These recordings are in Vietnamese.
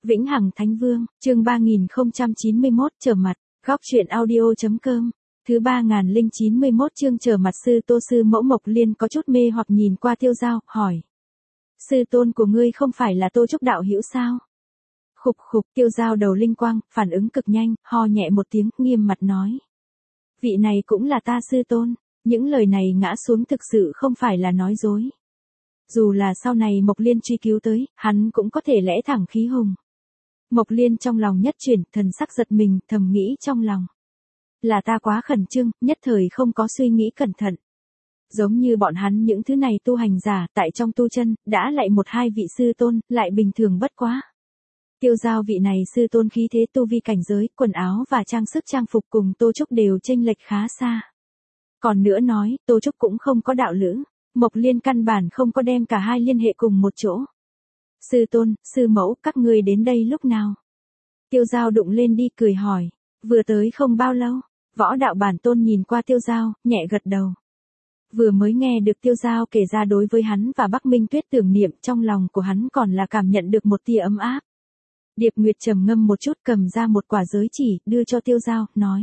Vĩnh Hằng Thánh Vương, chương 3091, trở mặt, góc truyện audio.com, thứ 3091 chương trở mặt. Sư Tô sư mẫu Mộc Liên có chút mê hoặc nhìn qua Tiêu Dao, hỏi. Sư tôn của ngươi không phải là Tô Trúc đạo hữu sao? Khục khục, Tiêu Dao đầu linh quang, phản ứng cực nhanh, ho nhẹ một tiếng, nghiêm mặt nói. Vị này cũng là ta sư tôn, những lời này ngã xuống thực sự không phải là nói dối. Dù là sau này Mộc Liên truy cứu tới, hắn cũng có thể lẽ thẳng khí hùng. Mộc Liên trong lòng nhất chuyển, thần sắc giật mình, thầm nghĩ trong lòng. Là ta quá khẩn trương, nhất thời không có suy nghĩ cẩn thận. Giống như bọn hắn những thứ này tu hành giả, tại trong tu chân, đã lại một hai vị sư tôn, lại bình thường bất quá. Tiêu Dao vị này sư tôn khí thế tu vi cảnh giới, quần áo và trang sức trang phục cùng Tô Trúc đều chênh lệch khá xa. Còn nữa nói, Tô Trúc cũng không có đạo lữ, Mộc Liên căn bản không có đem cả hai liên hệ cùng một chỗ. Sư tôn, sư mẫu, các ngươi đến đây lúc nào? Tiêu Dao đụng lên đi cười hỏi, vừa tới không bao lâu. Võ đạo bản tôn nhìn qua Tiêu Dao, nhẹ gật đầu. Vừa mới nghe được Tiêu Dao kể ra đối với hắn và Bắc Minh Tuyết tưởng niệm, trong lòng của hắn còn là cảm nhận được một tia ấm áp. Điệp Nguyệt trầm ngâm một chút, cầm ra một quả giới chỉ, đưa cho Tiêu Dao, nói.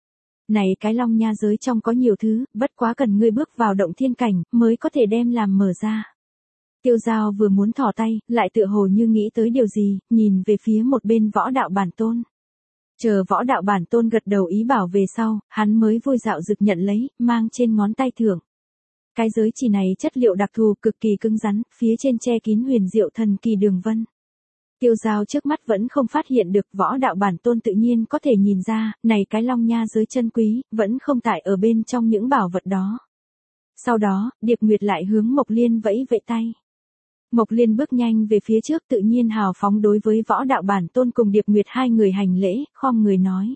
Này cái Long Nha giới trong có nhiều thứ, bất quá cần ngươi bước vào động thiên cảnh, mới có thể đem làm mở ra. Tiêu Dao vừa muốn thò tay, lại tựa hồ như nghĩ tới điều gì, nhìn về phía một bên võ đạo bản tôn. Chờ võ đạo bản tôn gật đầu ý bảo về sau, hắn mới vui dạo dực nhận lấy, mang trên ngón tay thưởng. Cái giới chỉ này chất liệu đặc thù cực kỳ cứng rắn, phía trên che kín huyền diệu thần kỳ đường vân. Tiêu Dao trước mắt vẫn không phát hiện được, võ đạo bản tôn tự nhiên có thể nhìn ra, này cái Long Nha giới chân quý, vẫn không tại ở bên trong những bảo vật đó. Sau đó, Điệp Nguyệt lại hướng Mộc Liên vẫy vẫy tay. Mộc Liên bước nhanh về phía trước, tự nhiên hào phóng đối với võ đạo bản tôn cùng Điệp Nguyệt hai người hành lễ, khom người nói.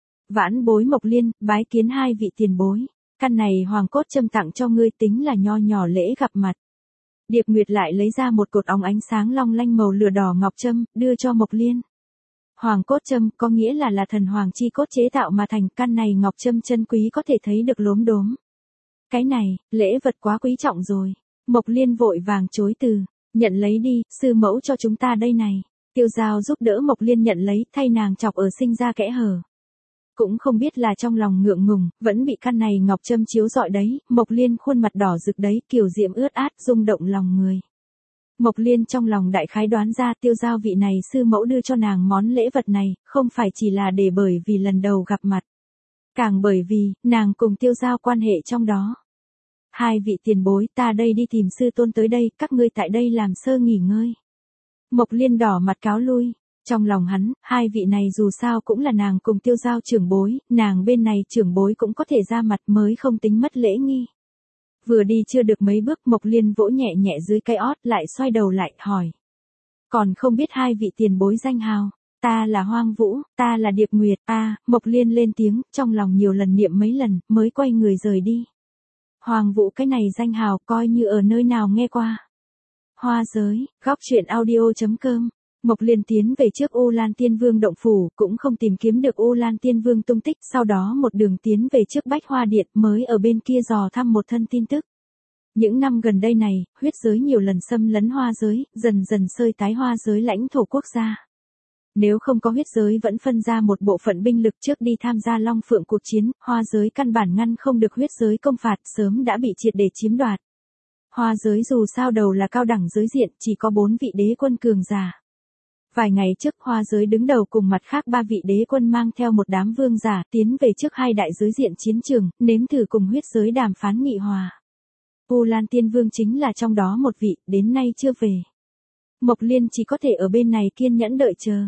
Vãn bối Mộc Liên, bái kiến hai vị tiền bối, căn này hoàng cốt châm tặng cho ngươi, tính là nho nhỏ lễ gặp mặt. Điệp Nguyệt lại lấy ra một cột óng ánh sáng long lanh màu lửa đỏ ngọc châm, đưa cho Mộc Liên. Hoàng cốt châm có nghĩa là thần hoàng chi cốt chế tạo mà thành, căn này ngọc châm chân quý có thể thấy được lốm đốm. Cái này, lễ vật quá quý trọng rồi. Mộc Liên vội vàng chối từ. Nhận lấy đi, sư mẫu cho chúng ta đây này. Tiêu Dao giúp đỡ Mộc Liên nhận lấy, thay nàng chọc ở sinh ra kẽ hở. Cũng không biết là trong lòng ngượng ngùng, vẫn bị căn này ngọc châm chiếu rọi đấy, Mộc Liên khuôn mặt đỏ rực đấy, kiều diễm ướt át, rung động lòng người. Mộc Liên trong lòng đại khái đoán ra Tiêu Dao vị này sư mẫu đưa cho nàng món lễ vật này, không phải chỉ là để bởi vì lần đầu gặp mặt. Càng bởi vì, nàng cùng Tiêu Dao quan hệ trong đó. Hai vị tiền bối, ta đây đi tìm sư tôn tới đây, các ngươi tại đây làm sơ nghỉ ngơi. Mộc Liên đỏ mặt cáo lui. Trong lòng hắn, hai vị này dù sao cũng là nàng cùng Tiêu Dao trưởng bối, nàng bên này trưởng bối cũng có thể ra mặt mới không tính mất lễ nghi. Vừa đi chưa được mấy bước, Mộc Liên vỗ nhẹ nhẹ dưới cây ót, lại xoay đầu lại, hỏi. Còn không biết hai vị tiền bối danh hào, ta là Hoang Vũ, ta là Điệp Nguyệt, Mộc Liên lên tiếng, trong lòng nhiều lần niệm mấy lần, mới quay người rời đi. Hoang Vũ cái này danh hào coi như ở nơi nào nghe qua. Hoa giới, góc truyện audio.com. Mộc Liên tiến về trước Ô Lan Tiên Vương động phủ, cũng không tìm kiếm được Ô Lan Tiên Vương tung tích, sau đó một đường tiến về trước Bách Hoa Điện, mới ở bên kia dò thăm một thân tin tức. Những năm gần đây này, huyết giới nhiều lần xâm lấn hoa giới, dần dần xơi tái hoa giới lãnh thổ quốc gia. Nếu không có huyết giới vẫn phân ra một bộ phận binh lực trước đi tham gia Long Phượng cuộc chiến, hoa giới căn bản ngăn không được huyết giới công phạt, sớm đã bị triệt để chiếm đoạt. Hoa giới dù sao đầu là cao đẳng giới diện, chỉ có 4 vị đế quân cường giả. Vài ngày trước, hoa giới đứng đầu cùng mặt khác 3 vị đế quân mang theo một đám vương giả tiến về trước hai đại giới diện chiến trường, nếm thử cùng huyết giới đàm phán nghị hòa. Ô Lan Tiên Vương chính là trong đó một vị, đến nay chưa về. Mộc Liên chỉ có thể ở bên này kiên nhẫn đợi chờ.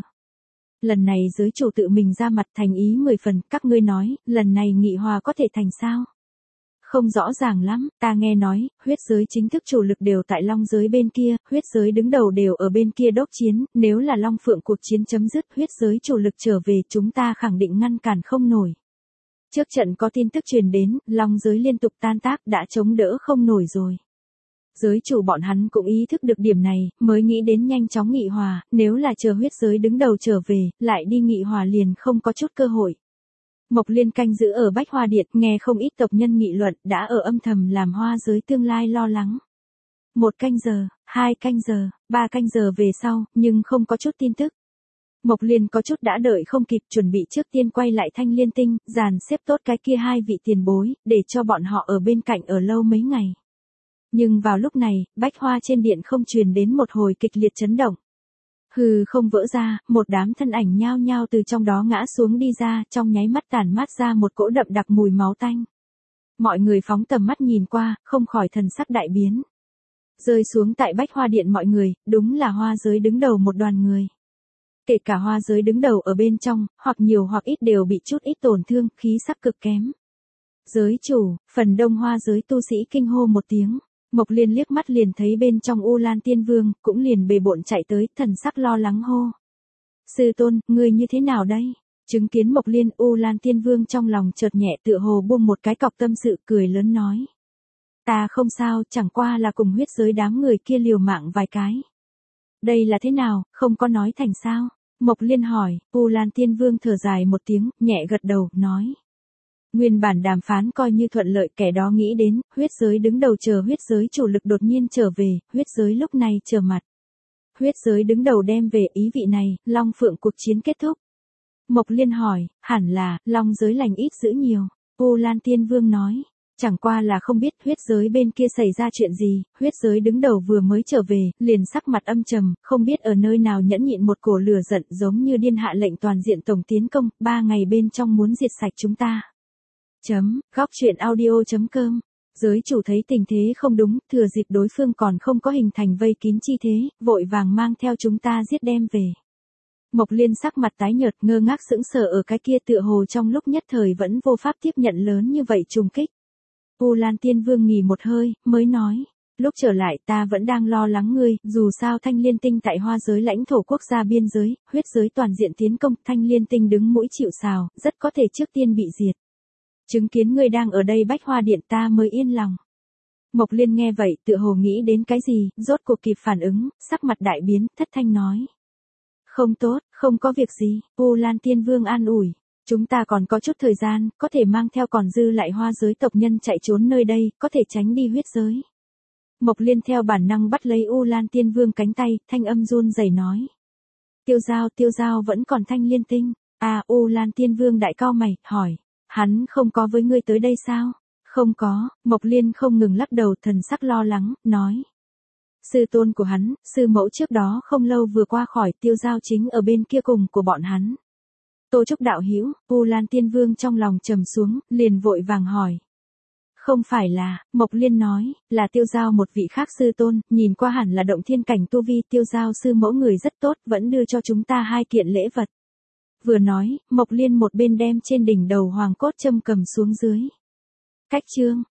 Lần này giới chủ tự mình ra mặt, thành ý 10 phần, các ngươi nói, lần này nghị hòa có thể thành sao? Không rõ ràng lắm, ta nghe nói, huyết giới chính thức chủ lực đều tại Long giới bên kia, huyết giới đứng đầu đều ở bên kia đốc chiến, nếu là Long Phượng cuộc chiến chấm dứt, huyết giới chủ lực trở về, chúng ta khẳng định ngăn cản không nổi. Trước trận có tin tức truyền đến, Long giới liên tục tan tác, đã chống đỡ không nổi rồi. Giới chủ bọn hắn cũng ý thức được điểm này, mới nghĩ đến nhanh chóng nghị hòa, nếu là chờ huyết giới đứng đầu trở về, lại đi nghị hòa liền không có chút cơ hội. Mộc Liên canh giữ ở Bách Hoa Điện, nghe không ít tộc nhân nghị luận, đã ở âm thầm làm hoa giới tương lai lo lắng. 1 canh giờ, 2 canh giờ, 3 canh giờ về sau, nhưng không có chút tin tức. Mộc Liên có chút đã đợi không kịp, chuẩn bị trước tiên quay lại Thanh Liên Tinh, dàn xếp tốt cái kia hai vị tiền bối, để cho bọn họ ở bên cạnh ở lâu mấy ngày. Nhưng vào lúc này, bách hoa trên điện không truyền đến một hồi kịch liệt chấn động. Hừ không vỡ ra, một đám thân ảnh nhao nhao từ trong đó ngã xuống đi ra, trong nháy mắt tản mát ra một cỗ đậm đặc mùi máu tanh. Mọi người phóng tầm mắt nhìn qua, không khỏi thần sắc đại biến. Rơi xuống tại bách hoa điện mọi người, đúng là hoa giới đứng đầu một đoàn người. Kể cả hoa giới đứng đầu ở bên trong, hoặc nhiều hoặc ít đều bị chút ít tổn thương, khí sắc cực kém. Giới chủ, phần đông hoa giới tu sĩ kinh hô một tiếng. Mộc Liên liếc mắt liền thấy bên trong U Lan Tiên Vương, cũng liền bề bộn chạy tới, thần sắc lo lắng hô. Sư tôn, ngươi như thế nào đây? Chứng kiến Mộc Liên, U Lan Tiên Vương trong lòng chợt nhẹ tựa hồ buông một cái cọc tâm sự, cười lớn nói. Ta không sao, chẳng qua là cùng huyết giới đám người kia liều mạng vài cái. Đây là thế nào, không có nói thành sao? Mộc Liên hỏi, U Lan Tiên Vương thở dài một tiếng, nhẹ gật đầu, nói. Nguyên bản đàm phán coi như thuận lợi, kẻ đó nghĩ đến, huyết giới đứng đầu chờ huyết giới chủ lực đột nhiên trở về, huyết giới lúc này trở mặt. Huyết giới đứng đầu đem về ý vị này, Long Phượng cuộc chiến kết thúc. Mộc Liên hỏi, hẳn là, Long giới lành ít dữ nhiều. U Lan Tiên Vương nói, chẳng qua là không biết huyết giới bên kia xảy ra chuyện gì, huyết giới đứng đầu vừa mới trở về, liền sắc mặt âm trầm, không biết ở nơi nào nhẫn nhịn một cổ lửa giận giống như điên hạ lệnh toàn diện tổng tiến công, 3 ngày bên trong muốn diệt sạch chúng ta. Góc truyện audio.com. Giới chủ thấy tình thế không đúng, thừa dịp đối phương còn không có hình thành vây kín chi thế, vội vàng mang theo chúng ta giết đem về. Mộc Liên sắc mặt tái nhợt, ngơ ngác sững sờ ở cái kia, tựa hồ trong lúc nhất thời vẫn vô pháp tiếp nhận lớn như vậy trùng kích. U Lan Tiên Vương nghỉ một hơi, mới nói. Lúc trở lại ta vẫn đang lo lắng ngươi, dù sao Thanh Liên Tinh tại hoa giới lãnh thổ quốc gia biên giới, huyết giới toàn diện tiến công, Thanh Liên Tinh đứng mũi chịu sào, rất có thể trước tiên bị diệt. Chứng kiến ngươi đang ở đây bách hoa điện ta mới yên lòng. Mộc Liên nghe vậy tựa hồ nghĩ đến cái gì, rốt cuộc kịp phản ứng, sắc mặt đại biến, thất thanh nói. Không tốt, không có việc gì, U Lan Tiên Vương an ủi. Chúng ta còn có chút thời gian, có thể mang theo còn dư lại hoa giới tộc nhân chạy trốn nơi đây, có thể tránh đi huyết giới. Mộc Liên theo bản năng bắt lấy U Lan Tiên Vương cánh tay, thanh âm run rẩy nói. Tiêu Giao vẫn còn Thanh Liên Tinh. U Lan Tiên Vương đại cao mày, hỏi. Hắn không có với ngươi tới đây sao? Không có, Mộc Liên không ngừng lắc đầu, thần sắc lo lắng, nói. Sư tôn của hắn, sư mẫu trước đó không lâu vừa qua khỏi, Tiêu Giao chính ở bên kia cùng của bọn hắn. Tô Trúc đạo hữu, U Lan Tiên Vương trong lòng trầm xuống, liền vội vàng hỏi. Không phải là, Mộc Liên nói, là Tiêu Giao một vị khác sư tôn, nhìn qua hẳn là động thiên cảnh tu vi, Tiêu Giao sư mẫu người rất tốt, vẫn đưa cho chúng ta 2 kiện lễ vật. Vừa nói, Mộc Liên một bên đem trên đỉnh đầu hoàng cốt châm cầm xuống dưới. Cách chương.